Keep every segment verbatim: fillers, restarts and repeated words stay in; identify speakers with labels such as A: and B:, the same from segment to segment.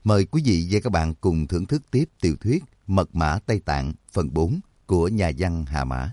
A: Mời quý vị và các bạn cùng thưởng thức tiếp tiểu thuyết Mật mã Tây Tạng phần bốn của nhà văn Hà Mã.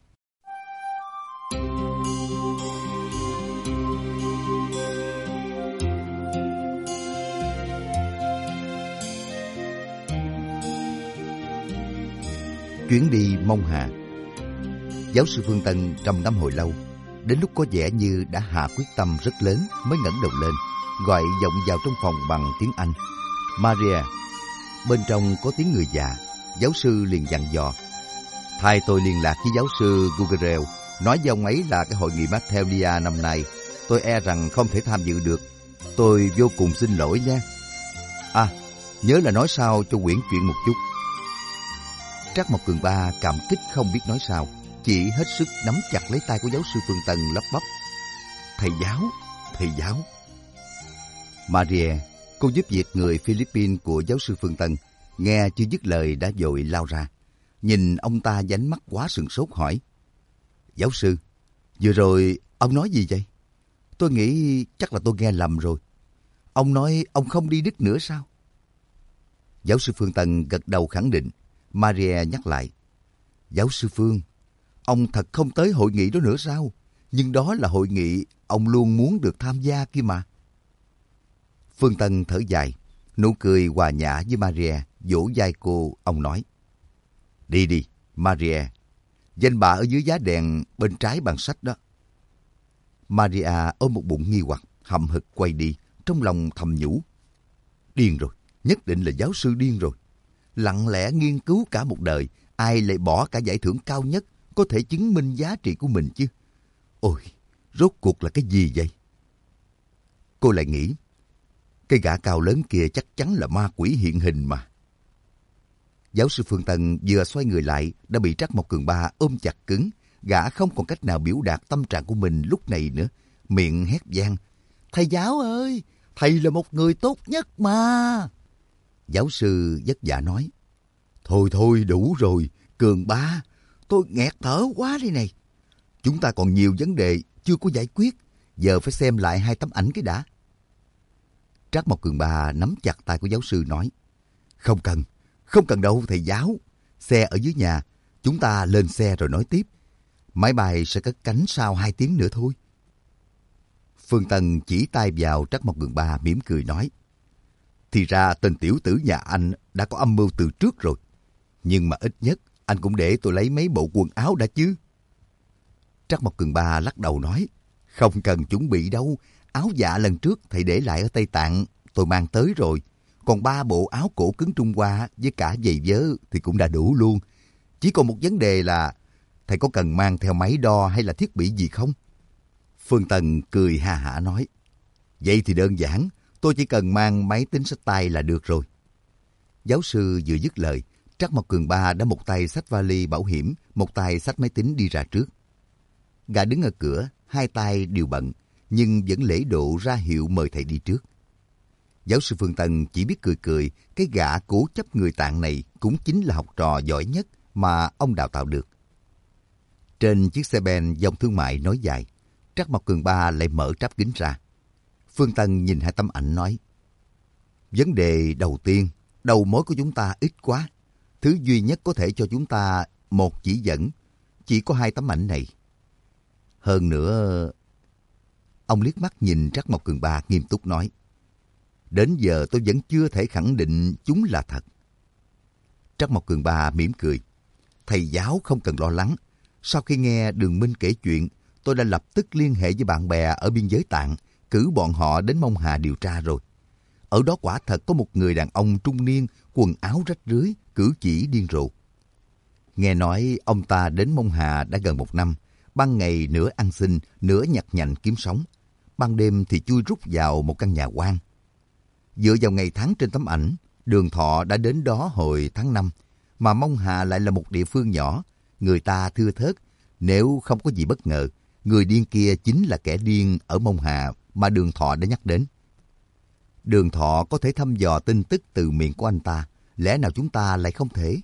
A: Chuyến đi Mông Hà. Giáo sư Phương Tân trầm ngâm hồi lâu, đến lúc có vẻ như đã hạ quyết tâm rất lớn mới ngẩng đầu lên, gọi vọng vào trong phòng bằng tiếng Anh. Maria. Bên trong có tiếng người già. Giáo sư liền dặn dò: thay tôi liên lạc với giáo sư Gugerel, nói với ông ấy là cái hội nghị Mathelia năm nay tôi e rằng không thể tham dự được. Tôi vô cùng xin lỗi nha. À, nhớ là nói sao cho quyển chuyện một chút. Trác Mộc Cường Ba cảm kích không biết nói sao, chỉ hết sức nắm chặt lấy tay của giáo sư Phương Tân lắp bắp: thầy giáo, thầy giáo. Maria, cô giúp việc người Philippines của giáo sư Phương Tân, nghe chưa dứt lời đã vội lao ra. Nhìn ông ta với ánh mắt quá sửng sốt hỏi: giáo sư, vừa rồi ông nói gì vậy? Tôi nghĩ chắc là tôi nghe lầm rồi. Ông nói ông không đi Đức nữa sao? Giáo sư Phương Tân gật đầu khẳng định. Maria nhắc lại: giáo sư Phương, ông thật không tới hội nghị đó nữa sao? Nhưng đó là hội nghị ông luôn muốn được tham gia kia mà. Phương Tân thở dài, nụ cười hòa nhã với Maria, vỗ vai cô, ông nói: đi đi, Maria, danh bạ ở dưới giá đèn bên trái bàn sách đó. Maria ôm một bụng nghi hoặc, hậm hực quay đi, trong lòng thầm nhủ: điên rồi, nhất định là giáo sư điên rồi. Lặng lẽ nghiên cứu cả một đời, ai lại bỏ cả giải thưởng cao nhất có thể chứng minh giá trị của mình chứ? Ôi, rốt cuộc là cái gì vậy? Cô lại nghĩ, cái gã cao lớn kia chắc chắn là ma quỷ hiện hình mà. Giáo sư Phương Tân vừa xoay người lại đã bị Trác Mộc Cường Ba ôm chặt cứng. Gã không còn cách nào biểu đạt tâm trạng của mình lúc này nữa, miệng hét vang: thầy giáo ơi, thầy là một người tốt nhất mà. Giáo sư vất vả nói: thôi thôi đủ rồi, Cường Ba, tôi nghẹt thở quá đây này. Chúng ta còn nhiều vấn đề chưa có giải quyết, giờ phải xem lại hai tấm ảnh cái đã. Trác Mộc Cường Ba nắm chặt tay của giáo sư nói: không cần, không cần đâu thầy giáo. Xe ở dưới nhà, chúng ta lên xe rồi nói tiếp. Máy bay sẽ cất cánh sau hai tiếng nữa thôi. Phương Tân chỉ tay vào Trác Mộc Cường Ba mỉm cười nói: thì ra tên tiểu tử nhà anh đã có âm mưu từ trước rồi. Nhưng mà ít nhất anh cũng để tôi lấy mấy bộ quần áo đã chứ. Trác Mộc Cường Ba lắc đầu nói: không cần chuẩn bị đâu. Áo dạ lần trước thầy để lại ở Tây Tạng tôi mang tới rồi. Còn ba bộ áo cổ cứng Trung Hoa với cả giày vớ thì cũng đã đủ luôn. Chỉ còn một vấn đề là thầy có cần mang theo máy đo hay là thiết bị gì không? Phương Tân cười ha hả nói: vậy thì đơn giản, tôi chỉ cần mang máy tính xách tay là được rồi. Giáo sư vừa dứt lời, Trác Mộc Cường Ba đã một tay xách vali bảo hiểm, một tay xách máy tính đi ra trước. Gã đứng ở cửa, hai tay đều bận, nhưng vẫn lễ độ ra hiệu mời thầy đi trước. Giáo sư Phương Tân chỉ biết cười cười, cái gã cố chấp người Tạng này cũng chính là học trò giỏi nhất mà ông đào tạo được. Trên chiếc xe ben dòng thương mại nối dài, Trác Mộc Cường Ba lại mở tráp kính ra. Phương Tân nhìn hai tấm ảnh nói: vấn đề đầu tiên, đầu mối của chúng ta ít quá. Thứ duy nhất có thể cho chúng ta một chỉ dẫn, chỉ có hai tấm ảnh này. Hơn nữa... Ông liếc mắt nhìn Trác Mộc Cường Ba nghiêm túc nói: đến giờ tôi vẫn chưa thể khẳng định chúng là thật. Trác Mộc Cường Ba mỉm cười: thầy giáo không cần lo lắng. Sau khi nghe Đường Minh kể chuyện, tôi đã lập tức liên hệ với bạn bè ở biên giới Tạng, cử bọn họ đến Mông Hà điều tra rồi. Ở đó quả thật có một người đàn ông trung niên, quần áo rách rưới, cử chỉ điên rồ. Nghe nói ông ta đến Mông Hà đã gần một năm, ban ngày nửa ăn xin, nửa nhặt nhạnh kiếm sống. Ban đêm thì chui rút vào một căn nhà hoang. Dựa vào ngày tháng trên tấm ảnh, Đường Thọ đã đến đó hồi tháng năm, mà Mông Hà lại là một địa phương nhỏ, người ta thưa thớt. Nếu không có gì bất ngờ, người điên kia chính là kẻ điên ở Mông Hà mà Đường Thọ đã nhắc đến. Đường Thọ có thể thăm dò tin tức từ miệng của anh ta, lẽ nào chúng ta lại không thể?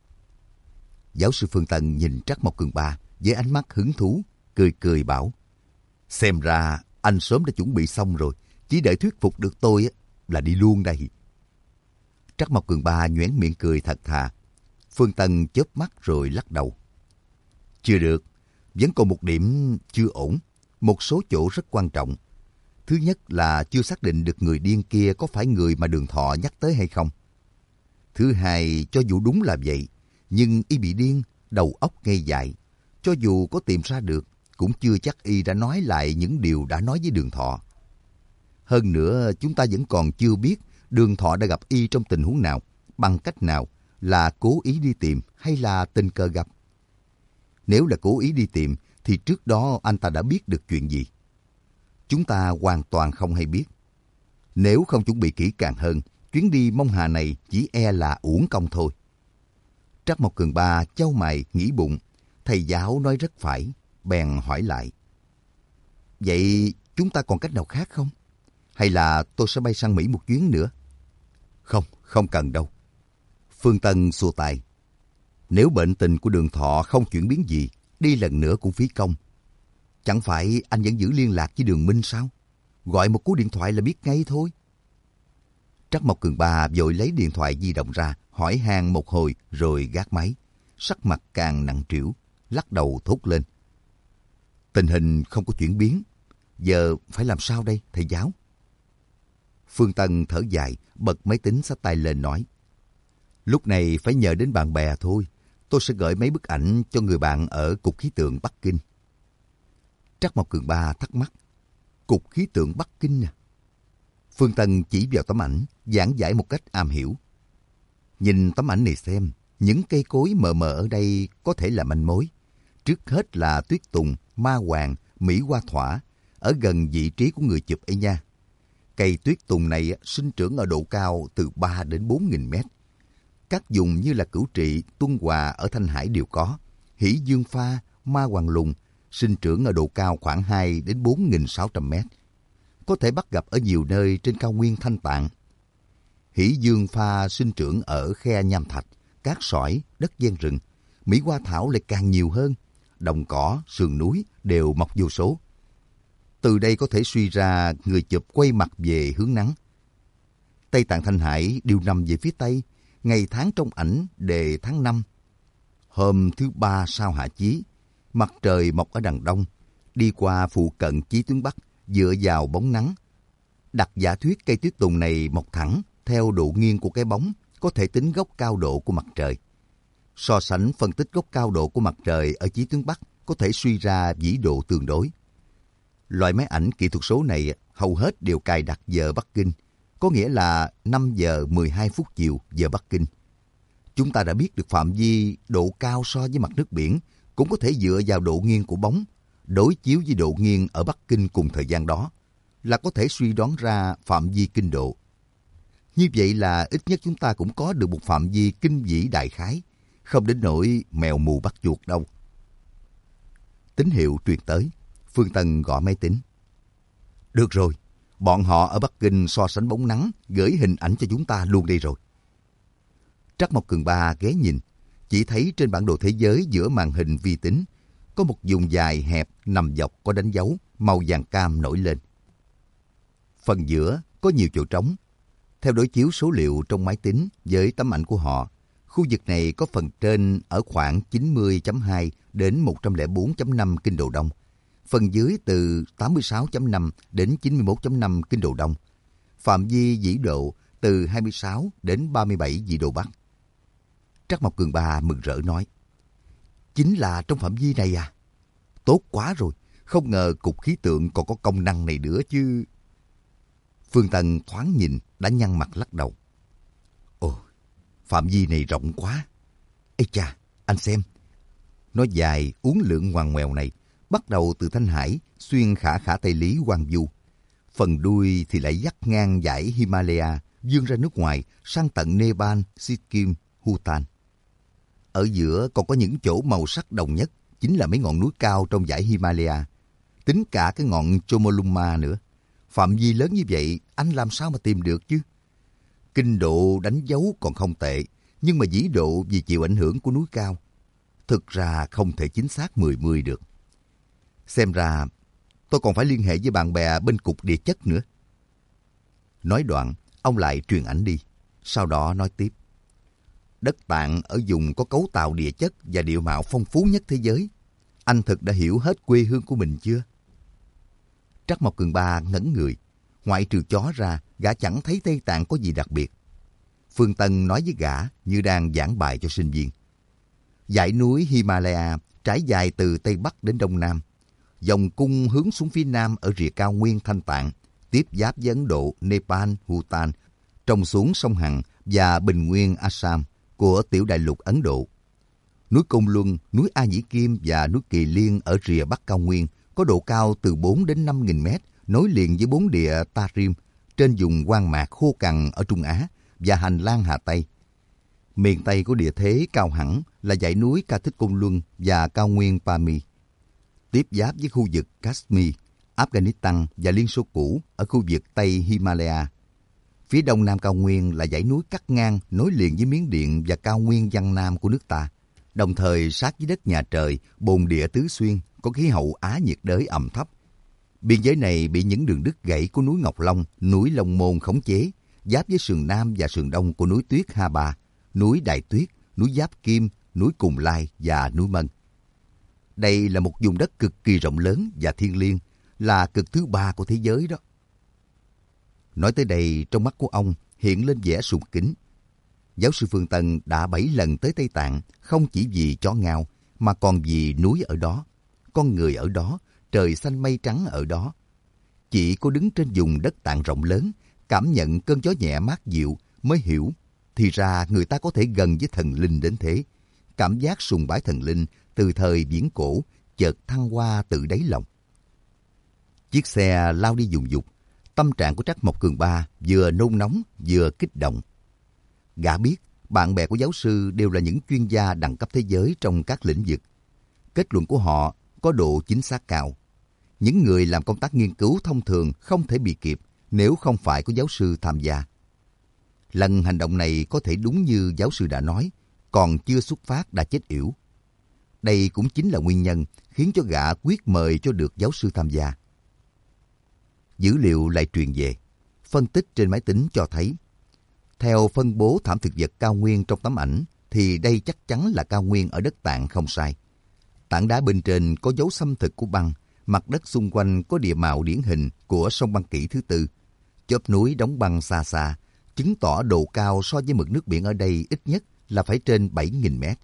A: Giáo sư Phương Tân nhìn Trác Mộc Cường Ba với ánh mắt hứng thú, cười cười bảo: xem ra anh sớm đã chuẩn bị xong rồi, chỉ đợi thuyết phục được tôi là đi luôn đây. Trắc Mộc Cường Ba nhoẻn miệng cười thật thà. Phương Tân chớp mắt rồi lắc đầu. Chưa được, vẫn còn một điểm chưa ổn, một số chỗ rất quan trọng. Thứ nhất là chưa xác định được người điên kia có phải người mà Đường Thọ nhắc tới hay không. Thứ hai, cho dù đúng là vậy, nhưng y bị điên, đầu óc ngây dại. Cho dù có tìm ra được, cũng chưa chắc y đã nói lại những điều đã nói với Đường Thọ. Hơn nữa, chúng ta vẫn còn chưa biết Đường Thọ đã gặp y trong tình huống nào, bằng cách nào, là cố ý đi tìm hay là tình cờ gặp. Nếu là cố ý đi tìm, thì trước đó anh ta đã biết được chuyện gì. Chúng ta hoàn toàn không hay biết. Nếu không chuẩn bị kỹ càng hơn, chuyến đi Mông Hà này chỉ e là uổng công thôi. Trắc Mộc Cường Ba chau mày nghĩ bụng, thầy giáo nói rất phải, bèn hỏi lại. Vậy chúng ta còn cách nào khác không? Hay là tôi sẽ bay sang Mỹ một chuyến nữa? Không, không cần đâu. Phương Tân xua tay. Nếu bệnh tình của Đường Thọ không chuyển biến gì, đi lần nữa cũng phí công. Chẳng phải anh vẫn giữ liên lạc với Đường Minh sao? Gọi một cú điện thoại là biết ngay thôi. Trắc Mộc Cường Ba vội lấy điện thoại di động ra, hỏi han một hồi rồi gác máy. Sắc mặt càng nặng trĩu, lắc đầu thốt lên. Tình hình không có chuyển biến. Giờ phải làm sao đây, thầy giáo? Phương Tân thở dài, bật máy tính xách tay lên nói. Lúc này phải nhờ đến bạn bè thôi. Tôi sẽ gửi mấy bức ảnh cho người bạn ở Cục Khí tượng Bắc Kinh. Trắc Mộc Cường Ba thắc mắc. Cục Khí tượng Bắc Kinh à? Phương Tân chỉ vào tấm ảnh, giảng giải một cách am hiểu. Nhìn tấm ảnh này xem, những cây cối mờ mờ ở đây có thể là manh mối. Trước hết là tuyết tùng, ma hoàng, mỹ hoa thỏa, ở gần vị trí của người chụp ấy nha. Cây tuyết tùng này sinh trưởng ở độ cao từ ba đến bốn nghìn mét. Các vùng như là Cửu Trị, Tuân Hòa ở Thanh Hải đều có. Hỷ Dương Pha, Ma Hoàng Lùng sinh trưởng ở độ cao khoảng hai đến bốn nghìn sáu trăm mét. Có thể bắt gặp ở nhiều nơi trên cao nguyên Thanh Tạng. Hỷ Dương Pha sinh trưởng ở khe nham thạch, cát sỏi, đất ven rừng. Mỹ Hoa Thảo lại càng nhiều hơn. Đồng cỏ, sườn núi đều mọc vô số. Từ đây có thể suy ra người chụp quay mặt về hướng nắng. Tây Tạng Thanh Hải đều nằm về phía Tây. Ngày tháng trong ảnh đề tháng năm. Hôm thứ ba sau hạ chí, mặt trời mọc ở đằng đông, đi qua phụ cận chí tuyến Bắc, dựa vào bóng nắng. Đặt giả thuyết cây tuyết tùng này mọc thẳng, theo độ nghiêng của cái bóng, có thể tính góc cao độ của mặt trời. So sánh phân tích góc cao độ của mặt trời ở chí tuyến Bắc, có thể suy ra vĩ độ tương đối. Loại máy ảnh kỹ thuật số này hầu hết đều cài đặt giờ Bắc Kinh, có nghĩa là năm giờ mười hai phút chiều giờ Bắc Kinh. Chúng ta đã biết được phạm vi độ cao so với mặt nước biển, cũng có thể dựa vào độ nghiêng của bóng, đối chiếu với độ nghiêng ở Bắc Kinh cùng thời gian đó, là có thể suy đoán ra phạm vi kinh độ. Như vậy là ít nhất chúng ta cũng có được một phạm vi kinh vĩ đại khái, không đến nỗi mèo mù bắt chuột đâu. Tín hiệu truyền tới, Phương Tân gõ máy tính. Được rồi, bọn họ ở Bắc Kinh so sánh bóng nắng, gửi hình ảnh cho chúng ta luôn đây rồi. Trắc Mộc Cường Ba ghé nhìn, chỉ thấy trên bản đồ thế giới giữa màn hình vi tính, có một vùng dài hẹp nằm dọc có đánh dấu, màu vàng cam nổi lên. Phần giữa có nhiều chỗ trống. Theo đối chiếu số liệu trong máy tính với tấm ảnh của họ, khu vực này có phần trên ở khoảng chín mươi chấm hai đến một trăm lẻ bốn chấm năm kinh độ đông, phần dưới từ tám mươi sáu chấm năm đến chín mươi mốt chấm năm kinh độ đông, phạm vi vĩ độ từ hai mươi sáu đến ba mươi bảy vĩ độ Bắc. Trắc Mộc Cường Ba mừng rỡ nói, chính là trong phạm vi này à? Tốt quá rồi, không ngờ Cục Khí tượng còn có công năng này nữa chứ. Phương Tân thoáng nhìn đã nhăn mặt lắc đầu. Ồ, phạm vi này rộng quá. Ê cha, anh xem. Nó dài uốn lượn ngoằn ngoèo này, bắt đầu từ Thanh Hải, xuyên khả khả Tây Lý Hoàng Du. Phần đuôi thì lại dắt ngang dãy Himalaya, vươn ra nước ngoài, sang tận Nepal, Sikkim, Bhutan. Ở giữa còn có những chỗ màu sắc đồng nhất, chính là mấy ngọn núi cao trong dãy Himalaya. Tính cả cái ngọn Chomolungma nữa. Phạm vi lớn như vậy, anh làm sao mà tìm được chứ? Kinh độ đánh dấu còn không tệ, nhưng mà vĩ độ vì chịu ảnh hưởng của núi cao. Thực ra không thể chính xác mười mươi được. Xem ra, tôi còn phải liên hệ với bạn bè bên Cục Địa chất nữa. Nói đoạn, ông lại truyền ảnh đi. Sau đó nói tiếp. Đất Tạng ở vùng có cấu tạo địa chất và địa mạo phong phú nhất thế giới. Anh thực đã hiểu hết quê hương của mình chưa? Trắc Mộc Cường Ba ngẩn người. Ngoại trừ chó ra, gã chẳng thấy Tây Tạng có gì đặc biệt. Phương Tân nói với gã như đang giảng bài cho sinh viên. Dãy núi Himalaya trải dài từ Tây Bắc đến Đông Nam. Dòng cung hướng xuống phía Nam ở rìa cao nguyên Thanh Tạng, tiếp giáp với Ấn Độ, Nepal, Bhutan, trông xuống sông Hằng và bình nguyên Assam của tiểu đại lục Ấn Độ. Núi Côn Luân, núi A Nhĩ Kim và núi Kỳ Liên ở rìa Bắc cao nguyên có độ cao từ bốn đến năm nghìn mét, nối liền với bốn địa Tarim trên vùng hoang mạc khô cằn ở Trung Á và hành lang Hà Tây. Miền Tây của địa thế cao hẳn là dãy núi Ca Thích Côn Luân và cao nguyên Pami, tiếp giáp với khu vực Kashmir, Afghanistan và Liên Xô cũ ở khu vực Tây Himalaya. Phía đông nam cao nguyên là dãy núi cắt ngang nối liền với Miến Điện và cao nguyên Giang Nam của nước ta, đồng thời sát với đất nhà trời, bồn địa tứ xuyên, có khí hậu Á nhiệt đới ẩm thấp. Biên giới này bị những đường đứt gãy của núi Ngọc Long, núi Long Môn khống chế, giáp với sườn nam và sườn đông của núi Tuyết Ha Ba, núi Đại Tuyết, núi Giáp Kim, núi Cùng Lai và núi Mân. Đây là một vùng đất cực kỳ rộng lớn và thiêng liêng, là cực thứ ba của thế giới đó. Nói tới đây, trong mắt của ông hiện lên vẻ sùng kính. Giáo sư Phương Tân đã bảy lần tới Tây Tạng, không chỉ vì chó ngao, mà còn vì núi ở đó, con người ở đó, trời xanh mây trắng ở đó. Chỉ có đứng trên vùng đất Tạng rộng lớn, cảm nhận cơn gió nhẹ mát dịu mới hiểu, thì ra người ta có thể gần với thần linh đến thế. Cảm giác sùng bái thần linh từ thời viễn cổ chợt thăng hoa từ đáy lòng. Chiếc xe lao đi vùng vụt, tâm trạng của Trắc Mộc Cường Ba vừa nôn nóng vừa kích động. Gã biết bạn bè của giáo sư đều là những chuyên gia đẳng cấp thế giới trong các lĩnh vực. Kết luận của họ có độ chính xác cao. Những người làm công tác nghiên cứu thông thường không thể bị kịp nếu không phải có giáo sư tham gia. Lần hành động này có thể đúng như giáo sư đã nói, còn chưa xuất phát đã chết yểu. Đây cũng chính là nguyên nhân khiến cho gã quyết mời cho được giáo sư tham gia. Dữ liệu lại truyền về, phân tích trên máy tính cho thấy, theo phân bố thảm thực vật cao nguyên trong tấm ảnh, thì đây chắc chắn là cao nguyên ở đất Tạng không sai. Tảng đá bên trên có dấu xâm thực của băng, mặt đất xung quanh có địa mạo điển hình của sông băng kỷ thứ tư. Chóp núi đóng băng xa xa, chứng tỏ độ cao so với mực nước biển ở đây ít nhất là phải trên bảy nghìn mét.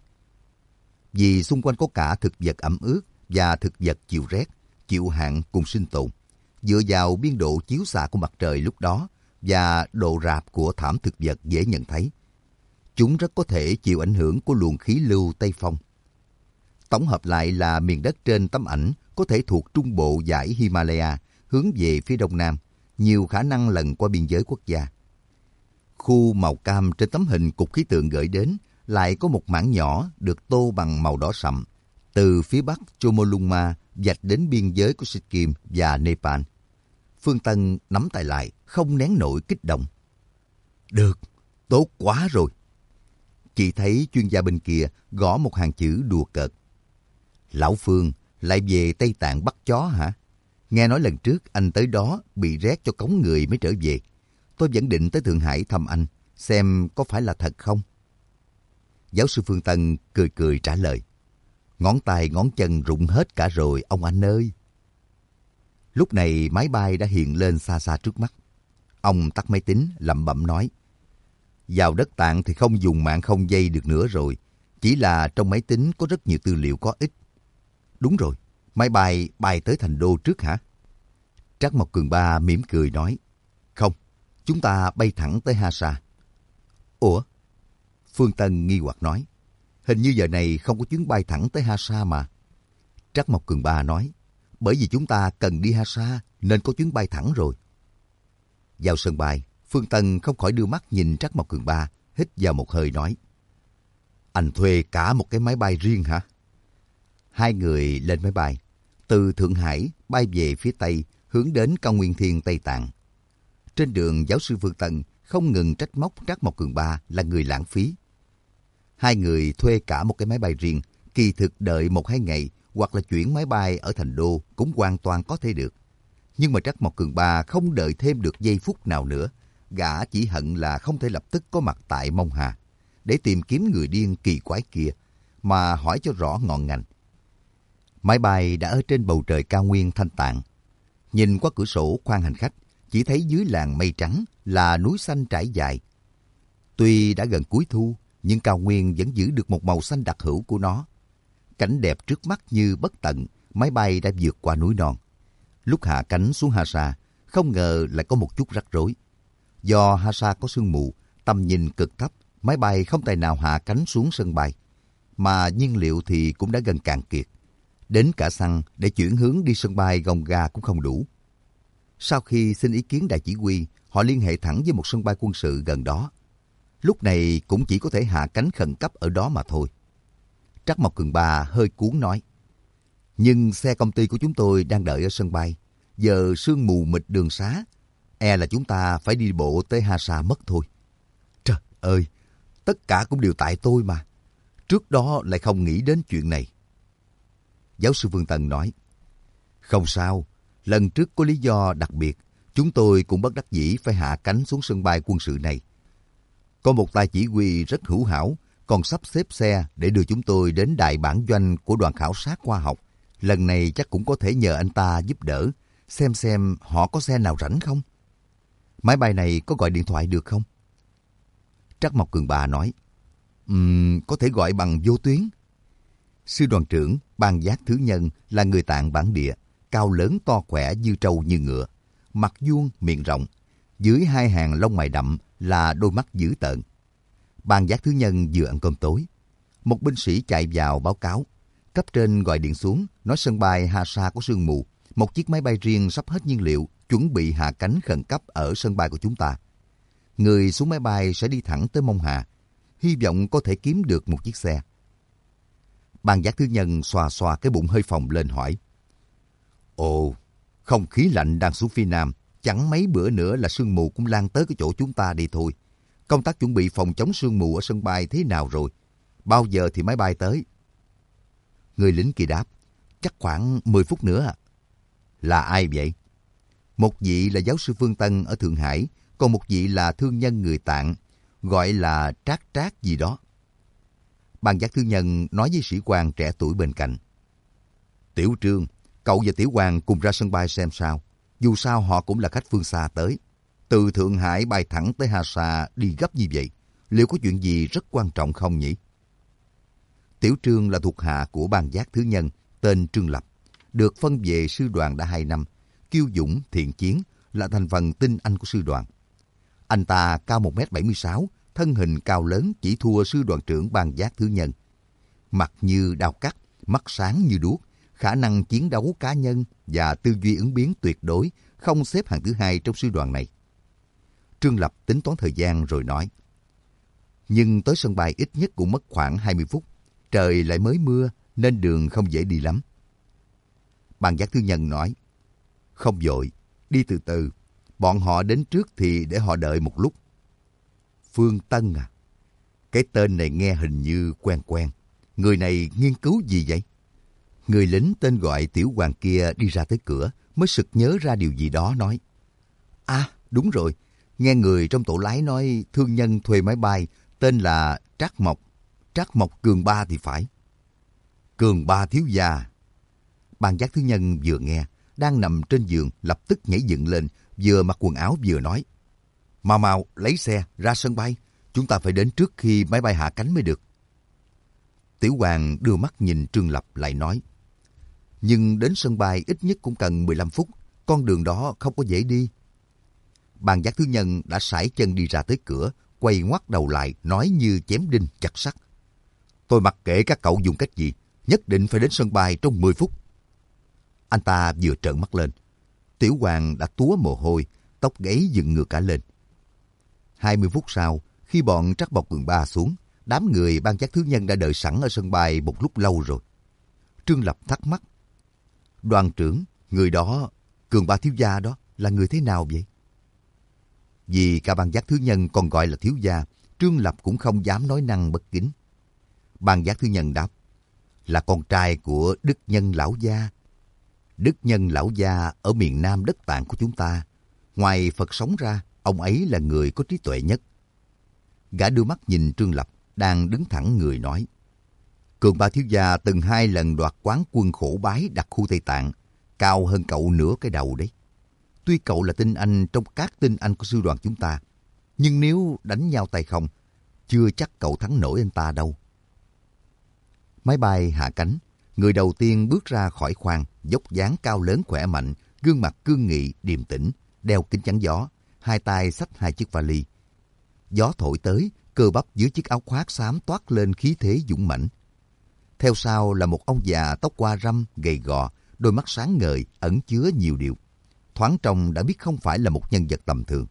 A: Vì xung quanh có cả thực vật ẩm ướt và thực vật chịu rét, chịu hạn cùng sinh tồn. Dựa vào biên độ chiếu xạ của mặt trời lúc đó và độ rạp của thảm thực vật dễ nhận thấy, chúng rất có thể chịu ảnh hưởng của luồng khí lưu Tây Phong. Tổng hợp lại là miền đất trên tấm ảnh có thể thuộc trung bộ dãy Himalaya hướng về phía đông nam, nhiều khả năng lần qua biên giới quốc gia. Khu màu cam trên tấm hình cục khí tượng gửi đến lại có một mảng nhỏ được tô bằng màu đỏ sậm, từ phía bắc Chomolungma dạch đến biên giới của Sikkim và Nepal. Phương Tân nắm tay lại, không nén nổi kích động. Được, tốt quá rồi. Chị thấy chuyên gia bên kia gõ một hàng chữ đùa cợt. Lão Phương, lại về Tây Tạng bắt chó hả? Nghe nói lần trước anh tới đó bị rét cho cống người mới trở về. Tôi vẫn định tới Thượng Hải thăm anh, xem có phải là thật không? Giáo sư Phương Tân cười cười trả lời. Ngón tay ngón chân rụng hết cả rồi ông anh ơi. Lúc này máy bay đã hiện lên xa xa trước mắt. Ông tắt máy tính lẩm bẩm nói. Vào đất Tạng thì không dùng mạng không dây được nữa rồi. Chỉ là trong máy tính có rất nhiều tư liệu có ích. Đúng rồi, máy bay bay tới thành đô trước hả? Trắc Mộc Cường Ba mỉm cười nói. Không, chúng ta bay thẳng tới Hasa. Ủa? Phương Tân nghi hoặc nói. Hình như giờ này không có chuyến bay thẳng tới Hasa mà. Trắc Mộc Cường Ba nói. Bởi vì chúng ta cần đi Hasa nên có chuyến bay thẳng rồi. Vào sân bay, Phương Tân không khỏi đưa mắt nhìn Trắc Mộc Cường Ba, hít vào một hơi nói. Anh thuê cả một cái máy bay riêng hả? Hai người lên máy bay, từ Thượng Hải bay về phía Tây, hướng đến cao nguyên thiên Tây Tạng. Trên đường, giáo sư Phương Tân không ngừng trách móc Trắc Mộc Cường Ba là người lãng phí. Hai người thuê cả một cái máy bay riêng, kỳ thực đợi một hai ngày hoặc là chuyển máy bay ở thành đô cũng hoàn toàn có thể được. Nhưng mà Trắc Mộc Cường Ba không đợi thêm được giây phút nào nữa, gã chỉ hận là không thể lập tức có mặt tại Mông Hà để tìm kiếm người điên kỳ quái kia mà hỏi cho rõ ngọn ngành. Máy bay đã ở trên bầu trời cao nguyên Thanh Tạng. Nhìn qua cửa sổ khoang hành khách, chỉ thấy dưới làn mây trắng là núi xanh trải dài. Tuy đã gần cuối thu, nhưng cao nguyên vẫn giữ được một màu xanh đặc hữu của nó. Cảnh đẹp trước mắt như bất tận, máy bay đã vượt qua núi non. Lúc hạ cánh xuống Hasa, không ngờ lại có một chút rắc rối. Do Hasa có sương mù, tầm nhìn cực thấp, máy bay không tài nào hạ cánh xuống sân bay. Mà nhiên liệu thì cũng đã gần cạn kiệt. Đến cả xăng để chuyển hướng đi sân bay Gonga cũng không đủ. Sau khi xin ý kiến đại chỉ huy, họ liên hệ thẳng với một sân bay quân sự gần đó. Lúc này cũng chỉ có thể hạ cánh khẩn cấp ở đó mà thôi. Trắc Mộc Cường Ba hơi cuốn nói. Nhưng xe công ty của chúng tôi đang đợi ở sân bay. Giờ sương mù mịt đường xá. E là chúng ta phải đi bộ tới Hasa mất thôi. Trời ơi, tất cả cũng đều tại tôi mà. Trước đó lại không nghĩ đến chuyện này. Giáo sư Phương Tân nói. Không sao, lần trước có lý do đặc biệt. Chúng tôi cũng bất đắc dĩ phải hạ cánh xuống sân bay quân sự này. Có một tài chỉ huy rất hữu hảo, còn sắp xếp xe để đưa chúng tôi đến đại bản doanh của đoàn khảo sát khoa học. Lần này chắc cũng có thể nhờ anh ta giúp đỡ, xem xem họ có xe nào rảnh không. Máy bay này có gọi điện thoại được không? Trắc Mộc Cường Ba nói, um, có thể gọi bằng vô tuyến. Sư đoàn trưởng Ban Giác Thứ Nhân là người Tạng bản địa, cao lớn to khỏe như trâu như ngựa, mặt vuông miệng rộng, dưới hai hàng lông mày đậm là đôi mắt dữ tợn. Ban Giác Thứ Nhân vừa ăn cơm tối, một binh sĩ chạy vào báo cáo. Cấp trên gọi điện xuống, nói sân bay Hasa có sương mù, một chiếc máy bay riêng sắp hết nhiên liệu, chuẩn bị hạ cánh khẩn cấp ở sân bay của chúng ta. Người xuống máy bay sẽ đi thẳng tới Mông Hà, hy vọng có thể kiếm được một chiếc xe. Ban Giác Thứ Nhân xoa xoa cái bụng hơi phồng lên hỏi. Ồ, không khí lạnh đang xuống phía Nam, chẳng mấy bữa nữa là sương mù cũng lan tới cái chỗ chúng ta đi thôi. Công tác chuẩn bị phòng chống sương mù ở sân bay thế nào rồi? Bao giờ thì máy bay tới? Người lính kia đáp, chắc khoảng mười phút nữa à. Là ai vậy? Một vị là giáo sư Phương Tân ở Thượng Hải, còn một vị là thương nhân người Tạng, gọi là Trác Trác gì đó. Ban Giác Thứ Nhân nói với sĩ quan trẻ tuổi bên cạnh. Tiểu Trương, cậu và Tiểu Hoàng cùng ra sân bay xem sao. Dù sao họ cũng là khách phương xa tới. Từ Thượng Hải bay thẳng tới Hasa đi gấp như vậy, liệu có chuyện gì rất quan trọng không nhỉ? Tiểu Trương là thuộc hạ của Ban Giác Thứ Nhân, tên Trương Lập, được phân về sư đoàn đã hai năm, kiêu dũng thiện chiến, là thành phần tinh anh của sư đoàn. Anh ta cao một mét bảy mươi sáu, thân hình cao lớn chỉ thua sư đoàn trưởng Ban Giác Thứ Nhân. Mặt như đao cắt, mắt sáng như đuốc, khả năng chiến đấu cá nhân và tư duy ứng biến tuyệt đối, không xếp hạng thứ hai trong sư đoàn này. Trương Lập tính toán thời gian rồi nói. Nhưng tới sân bay ít nhất cũng mất khoảng hai mươi phút. Trời lại mới mưa nên đường không dễ đi lắm. Ban Giác Thứ Nhân nói. Không vội, đi từ từ. Bọn họ đến trước thì để họ đợi một lúc. Phương Tân à? Cái tên này nghe hình như quen quen. Người này nghiên cứu gì vậy? Người lính tên gọi Tiểu Hoàng kia đi ra tới cửa, mới sực nhớ ra điều gì đó nói. À, đúng rồi. Nghe người trong tổ lái nói thương nhân thuê máy bay tên là Trác Mộc. Trác Mộc Cường Ba thì phải. Cường Ba thiếu gia. Ban Giác Thứ Nhân vừa nghe, đang nằm trên giường lập tức nhảy dựng lên, vừa mặc quần áo vừa nói. Mau mau lấy xe ra sân bay, chúng ta phải đến trước khi máy bay hạ cánh mới được. Tiểu Hoàng đưa mắt nhìn Trương Lập lại nói. Nhưng đến sân bay ít nhất cũng cần mười lăm phút, con đường đó không có dễ đi. Ban Giác Thứ Nhân đã sải chân đi ra tới cửa, quay ngoắt đầu lại nói như chém đinh chặt sắt. Tôi mặc kệ các cậu dùng cách gì, nhất định phải đến sân bay trong mười phút. Anh ta vừa trợn mắt lên. Tiểu Hoàng đã túa mồ hôi, tóc gáy dựng ngược cả lên. Hai mươi phút sau, khi bọn Trắc Mộc Cường Ba xuống, đám người Ban Giác Thứ Nhân đã đợi sẵn ở sân bay một lúc lâu rồi. Trương Lập thắc mắc. Đoàn trưởng, người đó, Cường Ba thiếu gia đó, là người thế nào vậy? Vì cả Ban Giác Thứ Nhân còn gọi là thiếu gia, Trương Lập cũng không dám nói năng bất kính. Ban Giác Thứ Nhân đáp, là con trai của Đức Nhân lão gia. Đức Nhân lão gia ở miền Nam đất Tạng của chúng ta, ngoài Phật sống ra, ông ấy là người có trí tuệ nhất. Gã đưa mắt nhìn Trương Lập, đang đứng thẳng người nói. Cường Ba thiếu gia từng hai lần đoạt quán quân khổ bái đặt khu Tây Tạng, cao hơn cậu nửa cái đầu đấy. Tuy cậu là tinh anh trong các tinh anh của sư đoàn chúng ta, nhưng nếu đánh nhau tay không, chưa chắc cậu thắng nổi anh ta đâu. Máy bay hạ cánh, người đầu tiên bước ra khỏi khoang, dốc dáng cao lớn khỏe mạnh, gương mặt cương nghị, điềm tĩnh, đeo kính chắn gió, hai tay xách hai chiếc vali. Gió thổi tới, cơ bắp dưới chiếc áo khoác xám toát lên khí thế dũng mãnh. Theo sau là một ông già tóc qua râm, gầy gò, đôi mắt sáng ngời, ẩn chứa nhiều điều. Thoáng trông đã biết không phải là một nhân vật tầm thường.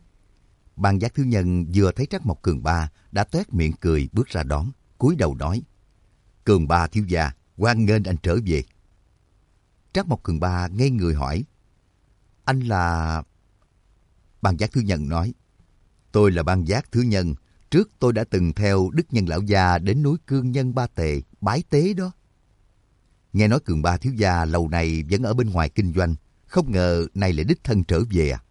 A: Ban giác thứ nhân vừa thấy Trác Mộc Cường Ba đã toét miệng cười bước ra đón, cúi đầu nói: Cường Ba thiếu gia, hoan nghênh anh trở về. Trác Mộc Cường Ba ngây người hỏi: Anh là... Ban giác thứ nhân nói: Tôi là Ban giác thứ nhân. Trước tôi đã từng theo Đức Nhân lão gia đến núi Cương Nhân Ba Tề bái tế đó. Nghe nói Cường Ba thiếu gia lâu nay vẫn ở bên ngoài kinh doanh, không ngờ nay lại đích thân trở về à?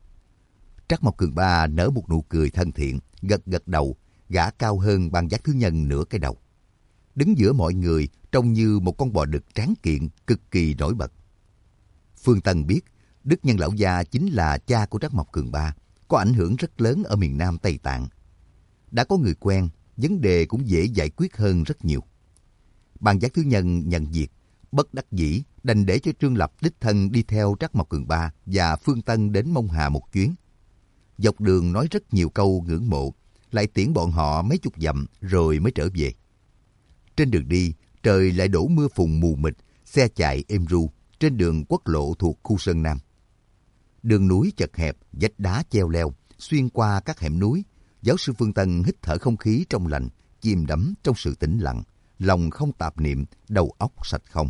A: Trác Mộc Cường Ba nở một nụ cười thân thiện, gật gật đầu, gã cao hơn Ban giác thứ nhân nửa cái đầu. Đứng giữa mọi người trông như một con bò đực tráng kiện, cực kỳ nổi bật. Phương Tân biết Đức Nhân lão gia chính là cha của Trác Mộc Cường Ba, có ảnh hưởng rất lớn ở miền Nam Tây Tạng. Đã có người quen, vấn đề cũng dễ giải quyết hơn rất nhiều. Ban giác thứ nhân nhận việc, bất đắc dĩ đành để cho Trương Lập đích thân đi theo Trác Mộc Cường Ba và Phương Tân đến Mông Hà một chuyến. Dọc đường nói rất nhiều câu ngưỡng mộ, lại tiễn bọn họ mấy chục dặm rồi mới trở về. Trên đường đi, trời lại đổ mưa phùn mù mịt, xe chạy êm ru trên đường quốc lộ thuộc khu Sơn Nam. Đường núi chật hẹp, vách đá cheo leo, xuyên qua các hẻm núi. Giáo sư Phương Tân hít thở không khí trong lành, chìm đắm trong sự tĩnh lặng, lòng không tạp niệm, đầu óc sạch không.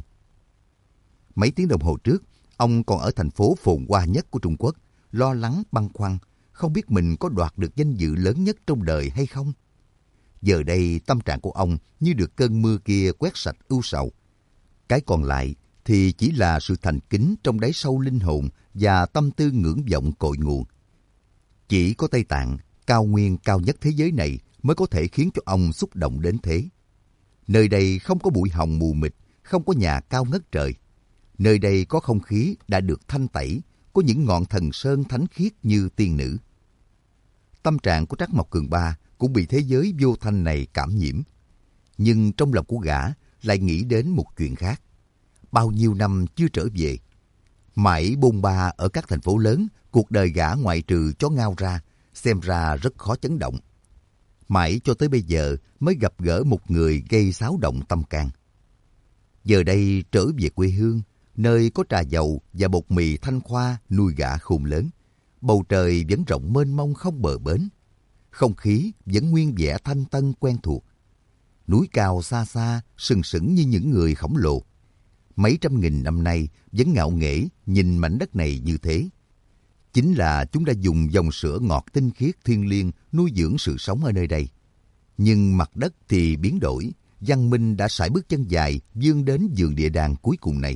A: Mấy tiếng đồng hồ trước, ông còn ở thành phố phồn hoa nhất của Trung Quốc, lo lắng băn khoăn, không biết mình có đoạt được danh dự lớn nhất trong đời hay không. Giờ đây tâm trạng của ông như được cơn mưa kia quét sạch ưu sầu. Cái còn lại thì chỉ là sự thành kính trong đáy sâu linh hồn và tâm tư ngưỡng vọng cội nguồn. Chỉ có Tây Tạng, cao nguyên cao nhất thế giới này mới có thể khiến cho ông xúc động đến thế. Nơi đây không có bụi hồng mù mịt, không có nhà cao ngất trời. Nơi đây có không khí đã được thanh tẩy, có những ngọn thần sơn thánh khiết như tiên nữ. Tâm trạng của Trác Mộc Cường Ba cũng bị thế giới vô thanh này cảm nhiễm. Nhưng trong lòng của gã lại nghĩ đến một chuyện khác. Bao nhiêu năm chưa trở về. Mãi bôn ba ở các thành phố lớn, cuộc đời gã ngoại trừ chó ngao ra, xem ra rất khó chấn động. Mãi cho tới bây giờ mới gặp gỡ một người gây xáo động tâm can. Giờ đây trở về quê hương, nơi có trà dầu và bột mì Thanh Khoa nuôi gã khôn lớn. Bầu trời vẫn rộng mênh mông không bờ bến. Không khí vẫn nguyên vẻ thanh tân quen thuộc. Núi cao xa xa, sừng sững như những người khổng lồ. Mấy trăm nghìn năm nay vẫn ngạo nghễ nhìn mảnh đất này như thế. Chính là chúng đã dùng dòng sữa ngọt tinh khiết thiêng liêng nuôi dưỡng sự sống ở nơi đây. Nhưng mặt đất thì biến đổi, văn minh đã sải bước chân dài vươn đến vườn địa đàng cuối cùng này.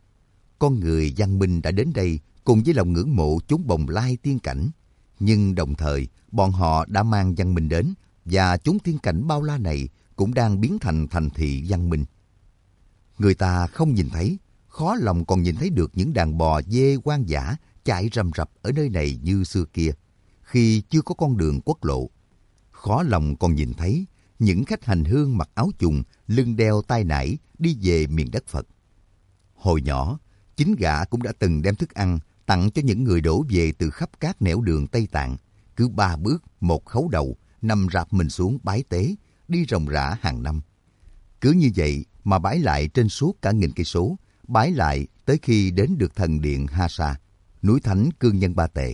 A: Con người văn minh đã đến đây cùng với lòng ngưỡng mộ chốn bồng lai tiên cảnh. Nhưng đồng thời, bọn họ đã mang văn minh đến và chốn tiên cảnh bao la này cũng đang biến thành thành thị văn minh. Người ta không nhìn thấy, khó lòng còn nhìn thấy được những đàn bò dê hoang dã chạy rầm rập ở nơi này như xưa kia, khi chưa có con đường quốc lộ. Khó lòng còn nhìn thấy những khách hành hương mặc áo chùng, lưng đeo tai nải đi về miền đất Phật. Hồi nhỏ, chính gã cũng đã từng đem thức ăn tặng cho những người đổ về từ khắp các nẻo đường Tây Tạng. Cứ ba bước, một khấu đầu, nằm rạp mình xuống bái tế, đi ròng rã hàng năm. Cứ như vậy mà bái lại trên suốt cả nghìn cây số, bái lại tới khi đến được thần điện Ha Sa, núi thánh Cương Nhân Ba Tề.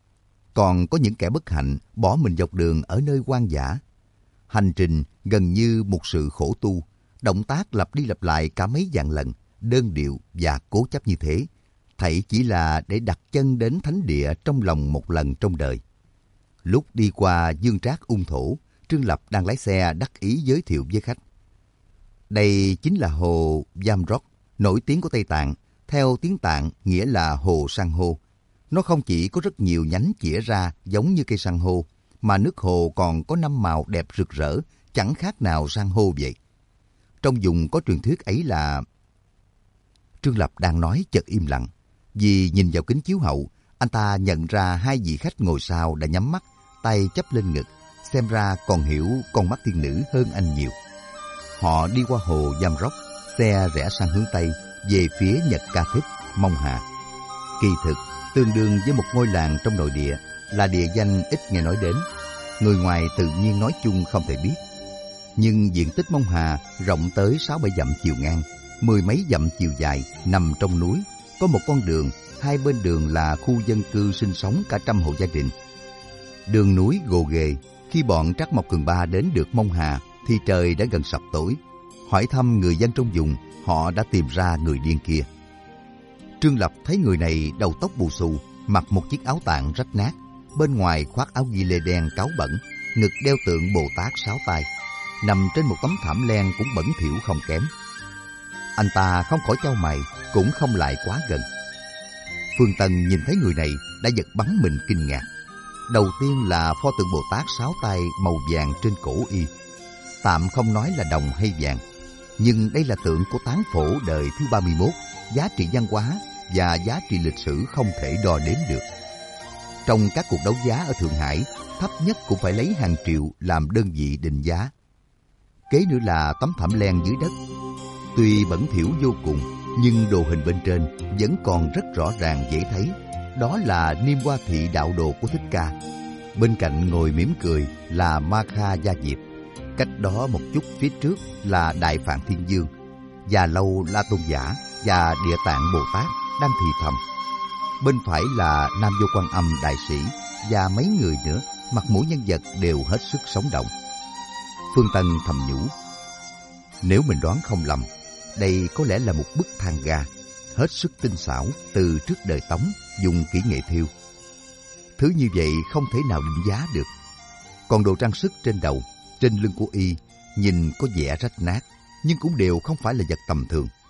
A: Còn có những kẻ bất hạnh bỏ mình dọc đường ở nơi hoang dã. Hành trình gần như một sự khổ tu, động tác lặp đi lặp lại cả mấy vạn lần, đơn điệu và cố chấp như thế, thảy chỉ là để đặt chân đến thánh địa trong lòng một lần trong đời. Lúc đi qua Dương Trác Ung Thổ, Trương Lập đang lái xe đắc ý giới thiệu với khách. Đây chính là hồ Yam Rock, nổi tiếng của Tây Tạng, theo tiếng Tạng nghĩa là hồ san hô. Nó không chỉ có rất nhiều nhánh chĩa ra giống như cây san hô, mà nước hồ còn có năm màu đẹp rực rỡ, chẳng khác nào san hô vậy. Trong vùng có truyền thuyết ấy là... Trương Lập đang nói chợt im lặng, vì nhìn vào kính chiếu hậu, anh ta nhận ra hai vị khách ngồi sau đã nhắm mắt, tay chắp lên ngực, xem ra còn hiểu con mắt thiên nữ hơn anh nhiều. Họ đi qua hồ Giam Róc, xe rẽ sang hướng Tây, về phía Nhật Ca Thích, Mông Hà. Kỳ thực, tương đương với một ngôi làng trong nội địa, là địa danh ít nghe nói đến. Người ngoài tự nhiên nói chung không thể biết. Nhưng diện tích Mông Hà rộng tới sáu bảy dặm chiều ngang, mười mấy dặm chiều dài, nằm trong núi, có một con đường, hai bên đường là khu dân cư sinh sống cả trăm hộ gia đình. Đường núi gồ ghề, khi bọn Trắc Mộc Cường Ba đến được Mông Hà thì trời đã gần sập tối. Hỏi thăm người dân trong vùng, họ đã tìm ra người điên kia. Trương Lập thấy người này đầu tóc bù xù, mặc một chiếc áo tạng rách nát, bên ngoài khoác áo ghi lê đen cáu bẩn, ngực đeo tượng Bồ Tát sáu tay, nằm trên một tấm thảm len cũng bẩn thỉu không kém. Anh ta không khỏi chau mày, cũng không lại quá gần. Phương Tân nhìn thấy người này đã giật bắn mình kinh ngạc. Đầu tiên là pho tượng Bồ Tát sáu tay màu vàng trên cổ y. Tạm không nói là đồng hay vàng, nhưng đây là tượng của tán phổ đời thứ ba mươi mốt, giá trị văn hóa và giá trị lịch sử không thể đo đếm được. Trong các cuộc đấu giá ở Thượng Hải, thấp nhất cũng phải lấy hàng triệu làm đơn vị định giá. Kế nữa là tấm thảm len dưới đất. Tuy bẩn thỉu vô cùng, nhưng đồ hình bên trên vẫn còn rất rõ ràng dễ thấy. Đó là Niêm Hoa Thị đạo đồ của Thích Ca. Bên cạnh ngồi mỉm cười là Ma Kha Gia Diệp. Cách đó một chút phía trước là Đại Phạn Thiên Dương, Già Lâu La Tôn Giả và Địa Tạng Bồ Tát đang thì thầm. Bên phải là Nam Vô Quan Âm Đại Sĩ và mấy người nữa, mặt mũi nhân vật đều hết sức sống động. Phương Tân thầm nhủ, nếu mình đoán không lầm, đây có lẽ là một bức than ga, hết sức tinh xảo từ trước đời Tống, dùng kỹ nghệ thêu. Thứ như vậy không thể nào định giá được. Còn đồ trang sức trên đầu, trên lưng của y, nhìn có vẻ rách nát, nhưng cũng đều không phải là vật tầm thường.